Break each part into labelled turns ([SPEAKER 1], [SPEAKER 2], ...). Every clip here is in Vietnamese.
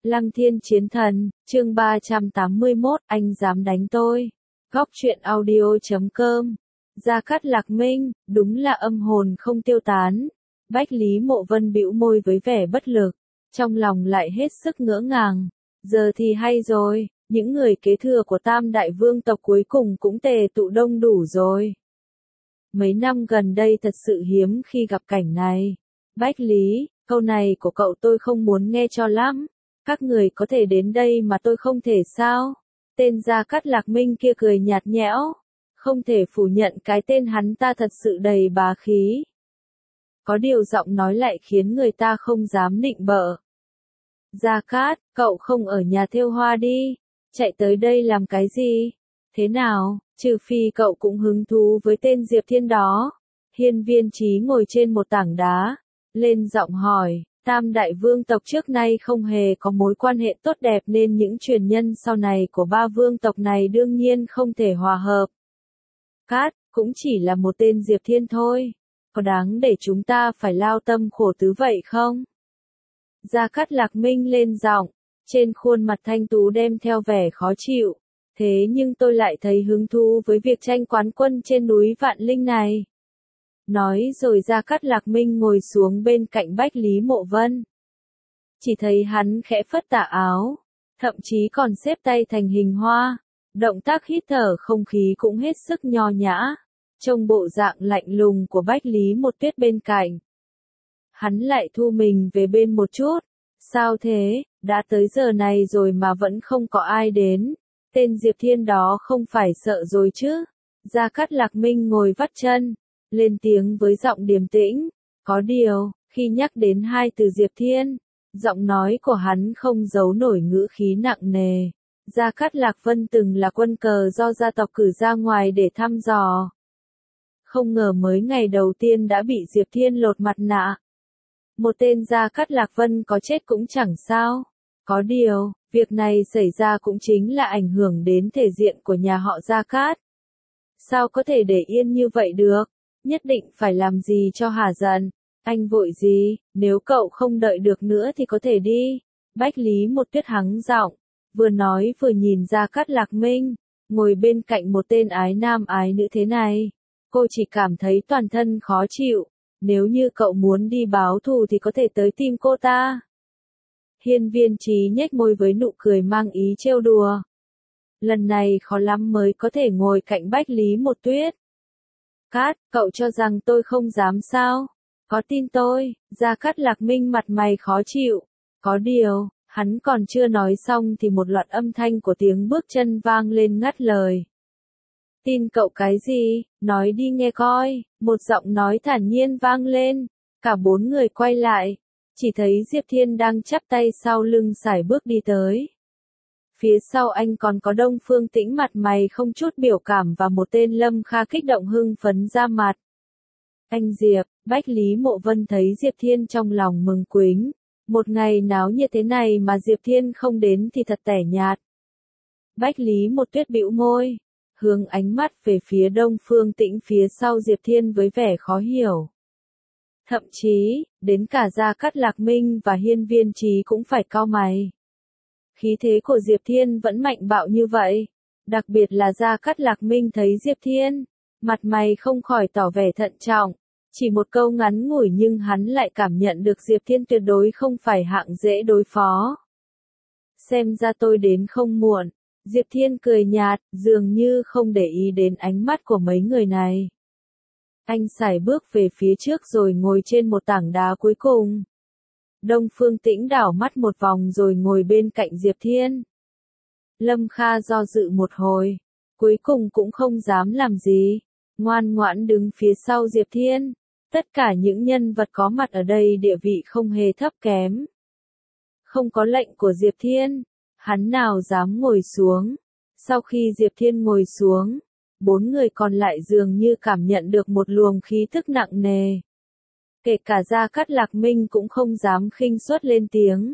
[SPEAKER 1] Lăng Thiên Chiến Thần, chương 381, anh dám đánh tôi. Góc truyện audio.com. Gia Cát Lạc Minh, đúng là âm hồn không tiêu tán. Bách Lý Mộ Vân bĩu môi với vẻ bất lực, trong lòng lại hết sức ngỡ ngàng. Giờ thì hay rồi, những người kế thừa của Tam Đại Vương tộc cuối cùng cũng tề tụ đông đủ rồi. Mấy năm gần đây thật sự hiếm khi gặp cảnh này. Bách Lý, câu này của cậu tôi không muốn nghe cho lắm. Các người có thể đến đây mà tôi không thể sao? Tên Gia Cát Lạc Minh kia cười nhạt nhẽo. Không thể phủ nhận cái tên hắn ta thật sự đầy bá khí. Có điều giọng nói lại khiến người ta không dám nịnh bợ. Gia Cát, cậu không ở nhà thêu hoa đi. Chạy tới đây làm cái gì? Thế nào, trừ phi cậu cũng hứng thú với tên Diệp Thiên đó. Hiên Viên Chí ngồi trên một tảng đá, lên giọng hỏi. Tam Đại Vương tộc trước nay không hề có mối quan hệ tốt đẹp nên những truyền nhân sau này của ba vương tộc này đương nhiên không thể hòa hợp. Cát, cũng chỉ là một tên Diệp Thiên thôi. Có đáng để chúng ta phải lao tâm khổ tứ vậy không? Gia Cát Lạc Minh lên giọng, trên khuôn mặt thanh tú đem theo vẻ khó chịu. Thế nhưng tôi lại thấy hứng thú với việc tranh quán quân trên núi Vạn Linh này. Nói rồi Gia Cát Lạc Minh ngồi xuống bên cạnh Bách Lý Mộ Vân. Chỉ thấy hắn khẽ phất tà áo, thậm chí còn xếp tay thành hình hoa, động tác hít thở không khí cũng hết sức nho nhã, trông bộ dạng lạnh lùng của Bách Lý Một Tuyết bên cạnh. Hắn lại thu mình về bên một chút, sao thế, đã tới giờ này rồi mà vẫn không có ai đến, tên Diệp Thiên đó không phải sợ rồi chứ? Gia Cát Lạc Minh ngồi vắt chân, lên tiếng với giọng điềm tĩnh. Có điều, khi nhắc đến hai từ Diệp Thiên, giọng nói của hắn không giấu nổi ngữ khí nặng nề. Gia Cát Lạc Vân từng là quân cờ do gia tộc cử ra ngoài để thăm dò. Không ngờ mới ngày đầu tiên đã bị Diệp Thiên lột mặt nạ. Một tên Gia Cát Lạc Vân có chết cũng chẳng sao. Có điều, việc này xảy ra cũng chính là ảnh hưởng đến thể diện của nhà họ Gia Cát. Sao có thể để yên như vậy được? Nhất định phải làm gì cho hả giận. Anh vội gì, nếu cậu không đợi được nữa thì có thể đi. Bách Lý Một Tuyết hắng giọng, vừa nói vừa nhìn Gia Cát Lạc Minh, ngồi bên cạnh một tên ái nam ái nữ thế này. Cô chỉ cảm thấy toàn thân khó chịu, nếu như cậu muốn đi báo thù thì có thể tới tìm cô ta. Hiên Viên Chí nhếch môi với nụ cười mang ý trêu đùa. Lần này khó lắm mới có thể ngồi cạnh Bách Lý Một Tuyết. Cát, cậu cho rằng tôi không dám sao? Có tin tôi? Gia Cát Lạc Minh mặt mày khó chịu. Có điều, hắn còn chưa nói xong thì một loạt âm thanh của tiếng bước chân vang lên ngắt lời. Tin cậu cái gì? Nói đi nghe coi. Một giọng nói thản nhiên vang lên. Cả bốn người quay lại. Chỉ thấy Diệp Thiên đang chắp tay sau lưng sải bước đi tới. Phía sau anh còn có Đông Phương Tĩnh mặt mày không chút biểu cảm và một tên Lâm Kha kích động hưng phấn ra mặt. Anh Diệp, Bách Lý Mộ Vân thấy Diệp Thiên trong lòng mừng quính. Một ngày náo như thế này mà Diệp Thiên không đến thì thật tẻ nhạt. Bách Lý Một Tuyết bĩu môi, hướng ánh mắt về phía Đông Phương Tĩnh phía sau Diệp Thiên với vẻ khó hiểu. Thậm chí, đến cả Gia Cát Lạc Minh và Hiên Viên Chí cũng phải cau mày. Khí thế của Diệp Thiên vẫn mạnh bạo như vậy. Đặc biệt là Gia Cát Lạc Minh thấy Diệp Thiên, mặt mày không khỏi tỏ vẻ thận trọng. Chỉ một câu ngắn ngủi nhưng hắn lại cảm nhận được Diệp Thiên tuyệt đối không phải hạng dễ đối phó. Xem ra tôi đến không muộn. Diệp Thiên cười nhạt, dường như không để ý đến ánh mắt của mấy người này. Anh sải bước về phía trước rồi ngồi trên một tảng đá cuối cùng. Đông Phương Tĩnh đảo mắt một vòng rồi ngồi bên cạnh Diệp Thiên. Lâm Kha do dự một hồi, cuối cùng cũng không dám làm gì, ngoan ngoãn đứng phía sau Diệp Thiên. Tất cả những nhân vật có mặt ở đây địa vị không hề thấp kém. Không có lệnh của Diệp Thiên, hắn nào dám ngồi xuống. Sau khi Diệp Thiên ngồi xuống, bốn người còn lại dường như cảm nhận được một luồng khí thức nặng nề. Kể cả Gia Cát Lạc Minh cũng không dám khinh suất lên tiếng.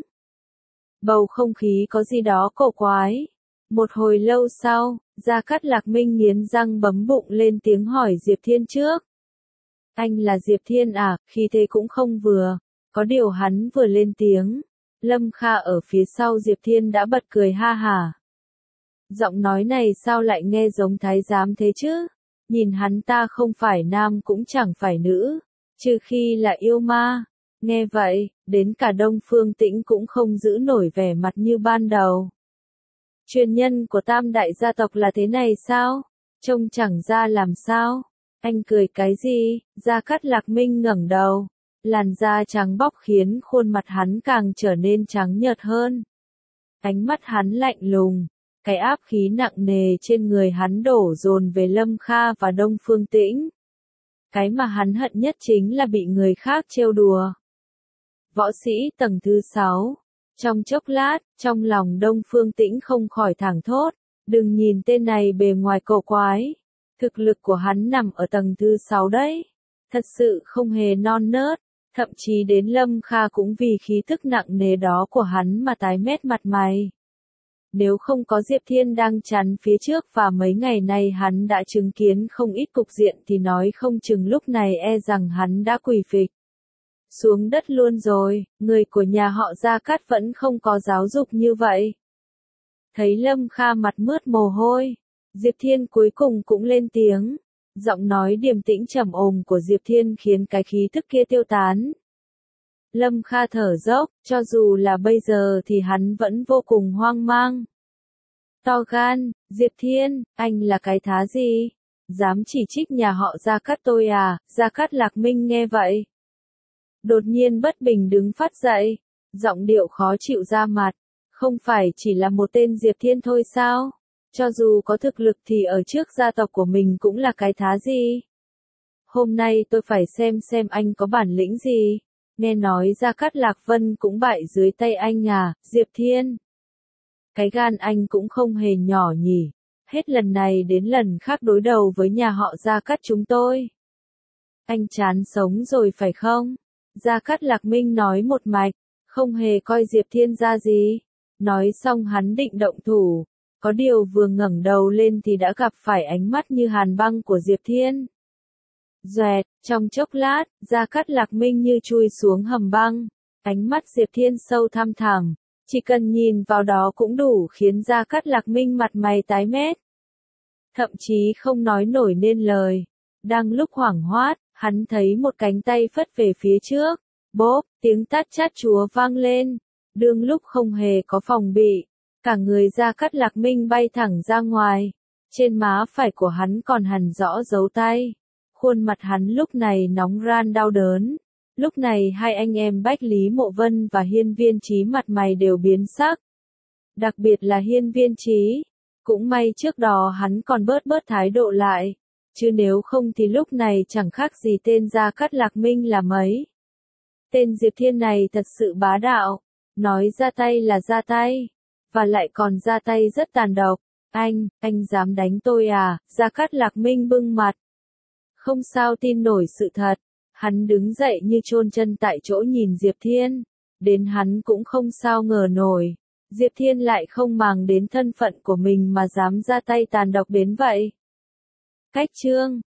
[SPEAKER 1] Bầu không khí có gì đó cổ quái. Một hồi lâu sau, Gia Cát Lạc Minh nghiến răng bấm bụng lên tiếng hỏi Diệp Thiên trước. Anh là Diệp Thiên à? Khí thế cũng không vừa. Có điều hắn vừa lên tiếng, Lâm Kha ở phía sau Diệp Thiên đã bật cười ha hả. Giọng nói này sao lại nghe giống thái giám thế chứ? Nhìn hắn ta không phải nam cũng chẳng phải nữ, trừ khi là yêu ma. Nghe vậy, đến cả Đông Phương Tĩnh cũng không giữ nổi vẻ mặt như ban đầu. Truyền nhân của Tam đại gia tộc là thế này sao? Trông chẳng ra làm sao? Anh cười cái gì? Gia Cát Lạc Minh ngẩng đầu. Làn da trắng bóc khiến khuôn mặt hắn càng trở nên trắng nhợt hơn. Ánh mắt hắn lạnh lùng, cái áp khí nặng nề trên người hắn đổ dồn về Lâm Kha và Đông Phương Tĩnh. Cái mà hắn hận nhất chính là bị người khác trêu đùa. Võ sĩ tầng thứ 6. Trong chốc lát, trong lòng Đông Phương Tĩnh không khỏi thảng thốt, đừng nhìn tên này bề ngoài cổ quái. Thực lực của hắn nằm ở tầng thứ 6 đấy. Thật sự không hề non nớt. Thậm chí đến Lâm Kha cũng vì khí tức nặng nề đó của hắn mà tái mét mặt mày. Nếu không có Diệp Thiên đang chắn phía trước và mấy ngày nay hắn đã chứng kiến không ít cục diện thì nói không chừng lúc này e rằng hắn đã quỳ phịch xuống đất luôn rồi. Người của nhà họ Gia Cát vẫn không có giáo dục như vậy. Thấy Lâm Kha mặt mướt mồ hôi, Diệp Thiên cuối cùng cũng lên tiếng. Giọng nói điềm tĩnh trầm ổn của Diệp Thiên khiến cái khí tức kia tiêu tán. Lâm Kha thở dốc, cho dù là bây giờ thì hắn vẫn vô cùng hoang mang. To gan, Diệp Thiên, anh là cái thá gì? Dám chỉ trích nhà họ Gia Cát tôi à? Gia Cát Lạc Minh nghe vậy, đột nhiên bất bình đứng phát dậy, giọng điệu khó chịu ra mặt. Không phải chỉ là một tên Diệp Thiên thôi sao? Cho dù có thực lực thì ở trước gia tộc của mình cũng là cái thá gì? Hôm nay tôi phải xem anh có bản lĩnh gì. Nghe nói Gia Cát Lạc Vân cũng bại dưới tay anh à, Diệp Thiên. Cái gan anh cũng không hề nhỏ nhỉ. Hết lần này đến lần khác đối đầu với nhà họ Gia Cát chúng tôi. Anh chán sống rồi phải không? Gia Cát Lạc Minh nói một mạch, không hề coi Diệp Thiên ra gì. Nói xong hắn định động thủ. Có điều vừa ngẩng đầu lên thì đã gặp phải ánh mắt như hàn băng của Diệp Thiên. Doẹt, trong chốc lát, Gia Cát Lạc Minh như chui xuống hầm băng. Ánh mắt Diệp Thiên sâu thăm thẳm, chỉ cần nhìn vào đó cũng đủ khiến Gia Cát Lạc Minh mặt mày tái mét. Thậm chí không nói nổi nên lời. Đang lúc hoảng hốt, hắn thấy một cánh tay phất về phía trước. Bốp, tiếng tát chát chúa vang lên. Đương lúc không hề có phòng bị. Cả người Gia Cát Lạc Minh bay thẳng ra ngoài. Trên má phải của hắn còn hằn rõ dấu tay. Khuôn mặt hắn lúc này nóng ran đau đớn. Lúc này hai anh em Bách Lý Mộ Vân và Hiên Viên Chí mặt mày đều biến sắc. Đặc biệt là Hiên Viên Chí. Cũng may trước đó hắn còn bớt thái độ lại. Chứ nếu không thì lúc này chẳng khác gì tên Gia Cát Lạc Minh là mấy. Tên Diệp Thiên này thật sự bá đạo. Nói ra tay là ra tay. Và lại còn ra tay rất tàn độc. Anh dám đánh tôi à? Gia Cát Lạc Minh bưng mặt. Không sao tin nổi sự thật. Hắn đứng dậy như chôn chân tại chỗ nhìn Diệp Thiên. Đến hắn cũng không sao ngờ nổi. Diệp Thiên lại không màng đến thân phận của mình mà dám ra tay tàn độc đến vậy. Cách chương